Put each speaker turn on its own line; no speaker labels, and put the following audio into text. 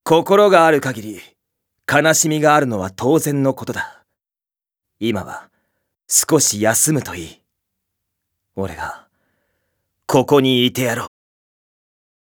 心がある限り、悲しみがあるのは当然のことだ。今は少し休むといい。俺がここにいてやろう。